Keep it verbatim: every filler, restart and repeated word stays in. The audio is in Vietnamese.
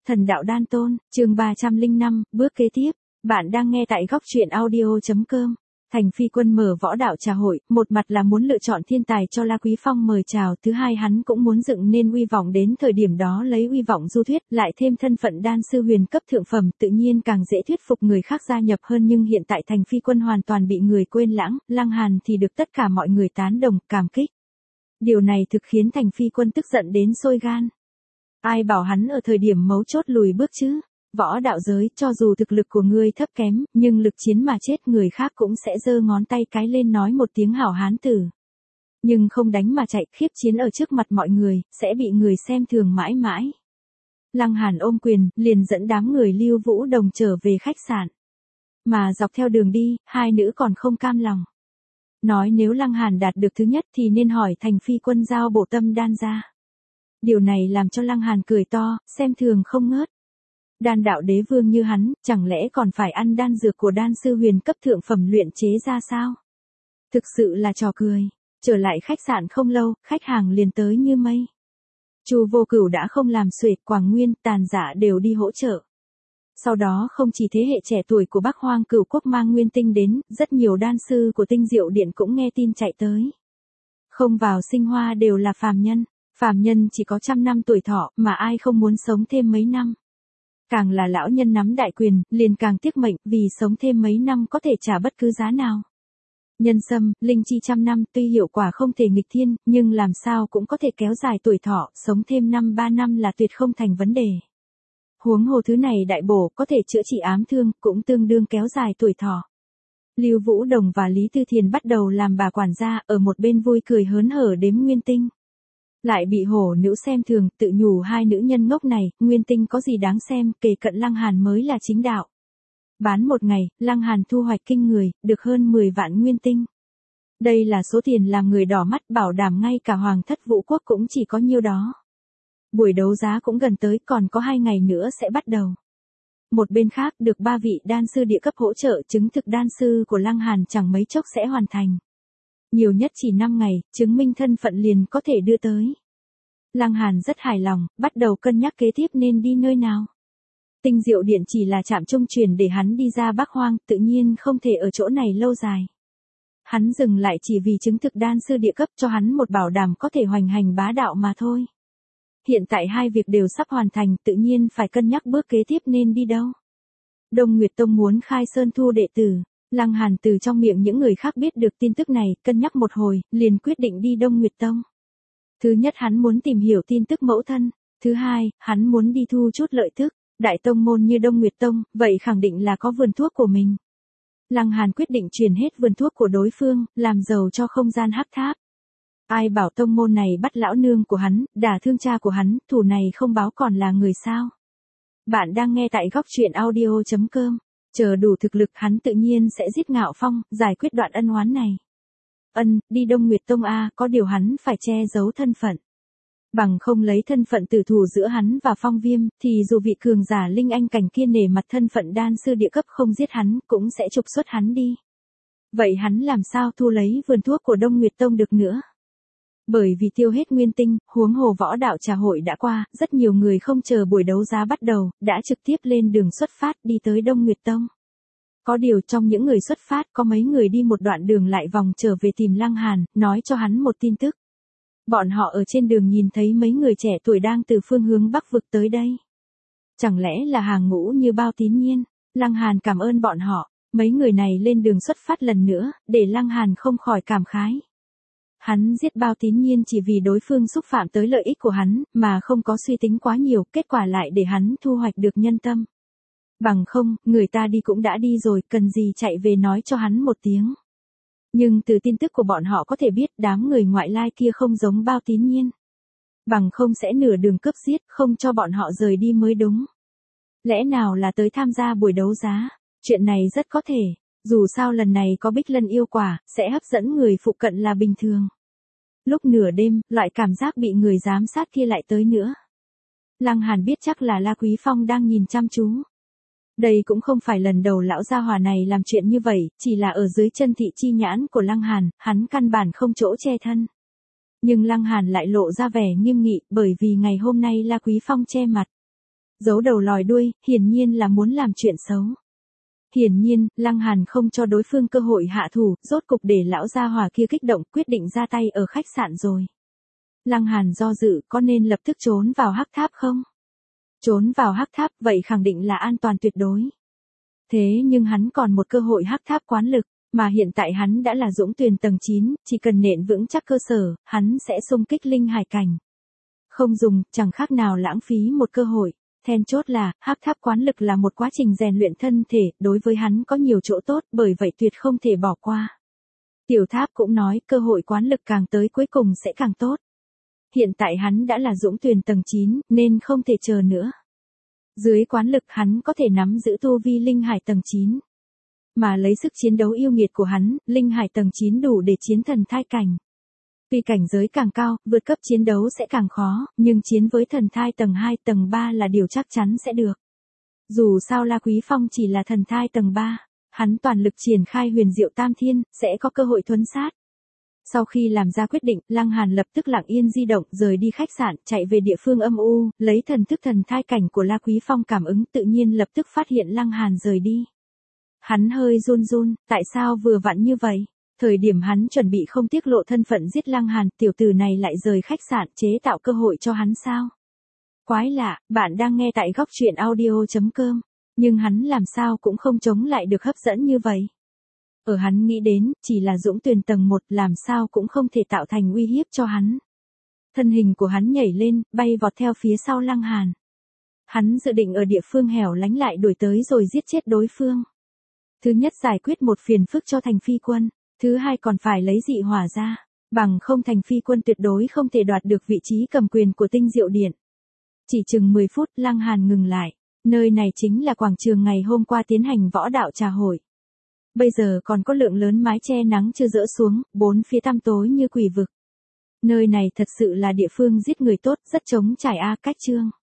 Thần đạo đan tôn, chương ba trăm lẻ năm, bước kế tiếp. Bạn đang nghe tại góc truyện audio chấm com. Thành Phi Quân mở võ đạo trà hội, một mặt là muốn lựa chọn thiên tài cho La Quý Phong mời chào, thứ hai hắn cũng muốn dựng nên uy vọng đến thời điểm đó lấy uy vọng du thuyết, lại thêm thân phận đan sư huyền cấp thượng phẩm, tự nhiên càng dễ thuyết phục người khác gia nhập hơn, nhưng hiện tại Thành Phi Quân hoàn toàn bị người quên lãng, Lăng Hàn thì được tất cả mọi người tán đồng, cảm kích. Điều này thực khiến Thành Phi Quân tức giận đến sôi gan. Ai bảo hắn ở thời điểm mấu chốt lùi bước chứ? Võ đạo giới, cho dù thực lực của ngươi thấp kém, nhưng lực chiến mà chết người khác cũng sẽ giơ ngón tay cái lên nói một tiếng hảo hán tử. Nhưng không đánh mà chạy, khiếp chiến ở trước mặt mọi người, sẽ bị người xem thường mãi mãi. Lăng Hàn ôm quyền, liền dẫn đám người Lưu Vũ Đồng trở về khách sạn. Mà dọc theo đường đi, hai nữ còn không cam lòng. Nói nếu Lăng Hàn đạt được thứ nhất thì nên hỏi Thành Phi Quân giao bộ tâm đan ra. Điều này làm cho Lăng Hàn cười to, xem thường không ngớt. Đan đạo đế vương như hắn, chẳng lẽ còn phải ăn đan dược của đan sư huyền cấp thượng phẩm luyện chế ra sao? Thực sự là trò cười. Trở lại khách sạn không lâu, khách hàng liền tới như mây. Chu Vô Cửu đã không làm xuể, Quảng Nguyên, Tàn Dạ đều đi hỗ trợ. Sau đó không chỉ thế hệ trẻ tuổi của Bắc Hoang Cửu Quốc mang nguyên tinh đến, rất nhiều đan sư của Tinh Diệu Điện cũng nghe tin chạy tới. Không vào sinh hoa đều là phàm nhân. Phàm nhân chỉ có trăm năm tuổi thọ, mà ai không muốn sống thêm mấy năm. Càng là lão nhân nắm đại quyền, liền càng tiếc mệnh, vì sống thêm mấy năm có thể trả bất cứ giá nào. Nhân sâm, linh chi trăm năm, tuy hiệu quả không thể nghịch thiên, nhưng làm sao cũng có thể kéo dài tuổi thọ, sống thêm năm ba năm là tuyệt không thành vấn đề. Huống hồ thứ này đại bổ, có thể chữa trị ám thương, cũng tương đương kéo dài tuổi thọ. Lưu Vũ Đồng và Lý Tư Thiền bắt đầu làm bà quản gia, ở một bên vui cười hớn hở đếm nguyên tinh. Lại bị hổ nữ xem thường, tự nhủ hai nữ nhân ngốc này, nguyên tinh có gì đáng xem, kề cận Lăng Hàn mới là chính đạo. Bán một ngày, Lăng Hàn thu hoạch kinh người, được hơn mười vạn nguyên tinh. Đây là số tiền làm người đỏ mắt, bảo đảm ngay cả Hoàng thất Vũ Quốc cũng chỉ có nhiêu đó. Buổi đấu giá cũng gần tới, còn có hai ngày nữa sẽ bắt đầu. Một bên khác, được ba vị đan sư địa cấp hỗ trợ, chứng thực đan sư của Lăng Hàn chẳng mấy chốc sẽ hoàn thành. Nhiều nhất chỉ năm ngày, chứng minh thân phận liền có thể đưa tới. Lăng Hàn rất hài lòng, bắt đầu cân nhắc kế tiếp nên đi nơi nào. Tinh Diệu Điện chỉ là trạm trung chuyển để hắn đi ra Bắc Hoang, tự nhiên không thể ở chỗ này lâu dài. Hắn dừng lại chỉ vì chứng thực đan sư địa cấp cho hắn một bảo đảm có thể hoành hành bá đạo mà thôi. Hiện tại hai việc đều sắp hoàn thành, tự nhiên phải cân nhắc bước kế tiếp nên đi đâu. Đông Nguyệt Tông muốn khai sơn thu đệ tử. Lăng Hàn từ trong miệng những người khác biết được tin tức này, cân nhắc một hồi, liền quyết định đi Đông Nguyệt Tông. Thứ nhất hắn muốn tìm hiểu tin tức mẫu thân, thứ hai, hắn muốn đi thu chút lợi tức, đại tông môn như Đông Nguyệt Tông, vậy khẳng định là có vườn thuốc của mình. Lăng Hàn quyết định truyền hết vườn thuốc của đối phương, làm giàu cho không gian hắc tháp. Ai bảo tông môn này bắt lão nương của hắn, đả thương cha của hắn, thù này không báo còn là người sao. Bạn đang nghe tại góc truyện audio chấm com. Chờ đủ thực lực hắn tự nhiên sẽ giết Ngạo Phong, giải quyết đoạn ân oán này. Ân, đi Đông Nguyệt Tông a, có điều hắn phải che giấu thân phận. Bằng không lấy thân phận tử thủ giữa hắn và Phong Viêm, thì dù vị cường giả linh anh cảnh kia nể mặt thân phận đan sư địa cấp không giết hắn, cũng sẽ trục xuất hắn đi. Vậy hắn làm sao thu lấy vườn thuốc của Đông Nguyệt Tông được nữa? Bởi vì tiêu hết nguyên tinh, huống hồ võ đạo trà hội đã qua, rất nhiều người không chờ buổi đấu giá bắt đầu, đã trực tiếp lên đường xuất phát đi tới Đông Nguyệt Tông. Có điều trong những người xuất phát có mấy người đi một đoạn đường lại vòng trở về tìm Lăng Hàn, nói cho hắn một tin tức. Bọn họ ở trên đường nhìn thấy mấy người trẻ tuổi đang từ phương hướng Bắc vực tới đây. Chẳng lẽ là hàng ngũ như Bao Tín Nhiên? Lăng Hàn cảm ơn bọn họ, mấy người này lên đường xuất phát lần nữa, để Lăng Hàn không khỏi cảm khái. Hắn giết Bao Tín Nhiên chỉ vì đối phương xúc phạm tới lợi ích của hắn, mà không có suy tính quá nhiều, kết quả lại để hắn thu hoạch được nhân tâm. Bằng không, người ta đi cũng đã đi rồi, cần gì chạy về nói cho hắn một tiếng. Nhưng từ tin tức của bọn họ có thể biết đám người ngoại lai kia không giống Bao Tín Nhiên. Bằng không sẽ nửa đường cướp giết, không cho bọn họ rời đi mới đúng. Lẽ nào là tới tham gia buổi đấu giá? Chuyện này rất có thể. Dù sao lần này có Bích Lân yêu quả, sẽ hấp dẫn người phụ cận là bình thường. Lúc nửa đêm, loại cảm giác bị người giám sát kia lại tới nữa. Lăng Hàn biết chắc là La Quý Phong đang nhìn chăm chú. Đây cũng không phải lần đầu lão gia hỏa này làm chuyện như vậy, chỉ là ở dưới chân thị chi nhãn của Lăng Hàn, hắn căn bản không chỗ che thân. Nhưng Lăng Hàn lại lộ ra vẻ nghiêm nghị, bởi vì ngày hôm nay La Quý Phong che mặt. Giấu đầu lòi đuôi, hiển nhiên là muốn làm chuyện xấu. Hiển nhiên, Lăng Hàn không cho đối phương cơ hội hạ thủ, rốt cục để lão gia hỏa kia kích động quyết định ra tay ở khách sạn rồi. Lăng Hàn do dự có nên lập tức trốn vào hắc tháp không? Trốn vào hắc tháp vậy khẳng định là an toàn tuyệt đối. Thế nhưng hắn còn một cơ hội hắc tháp quán lực, mà hiện tại hắn đã là Dũng Tuyền tầng chín, chỉ cần nện vững chắc cơ sở, hắn sẽ xung kích linh hải cảnh. Không dùng, chẳng khác nào lãng phí một cơ hội. Then chốt là, hắc tháp quán lực là một quá trình rèn luyện thân thể, đối với hắn có nhiều chỗ tốt, bởi vậy tuyệt không thể bỏ qua. Tiểu Tháp cũng nói, cơ hội quán lực càng tới cuối cùng sẽ càng tốt. Hiện tại hắn đã là Dũng Tuyền tầng chín, nên không thể chờ nữa. Dưới quán lực hắn có thể nắm giữ tu vi linh hải tầng chín. Mà lấy sức chiến đấu yêu nghiệt của hắn, linh hải tầng chín đủ để chiến thần thai cảnh. Tuy cảnh giới càng cao, vượt cấp chiến đấu sẽ càng khó, nhưng chiến với thần thai tầng hai, tầng ba là điều chắc chắn sẽ được. Dù sao La Quý Phong chỉ là thần thai tầng ba, hắn toàn lực triển khai huyền diệu tam thiên, sẽ có cơ hội thuấn sát. Sau khi làm ra quyết định, Lăng Hàn lập tức lặng yên di động, rời đi khách sạn, chạy về địa phương âm u, lấy thần thức thần thai cảnh của La Quý Phong cảm ứng tự nhiên lập tức phát hiện Lăng Hàn rời đi. Hắn hơi run run, tại sao vừa vặn như vậy? Thời điểm hắn chuẩn bị không tiết lộ thân phận giết Lăng Hàn, tiểu tử này lại rời khách sạn chế tạo cơ hội cho hắn sao? Quái lạ, bạn đang nghe tại góc truyện audio chấm com, nhưng hắn làm sao cũng không chống lại được hấp dẫn như vậy. Ở hắn nghĩ đến, chỉ là Dũng Tuyền tầng một làm sao cũng không thể tạo thành uy hiếp cho hắn. Thân hình của hắn nhảy lên, bay vọt theo phía sau Lăng Hàn. Hắn dự định ở địa phương hẻo lánh lại đuổi tới rồi giết chết đối phương. Thứ nhất giải quyết một phiền phức cho Thành Phi Quân, thứ hai còn phải lấy dị hỏa ra, bằng không Thành Phi Quân tuyệt đối không thể đoạt được vị trí cầm quyền của Tinh Diệu Điện. Chỉ chừng mười phút Lăng Hàn ngừng lại, nơi này chính là quảng trường ngày hôm qua tiến hành võ đạo trà hội. Bây giờ còn có lượng lớn mái che nắng chưa rỡ xuống, bốn phía tăm tối như quỷ vực. Nơi này thật sự là địa phương giết người tốt, rất trống trải a cách chương.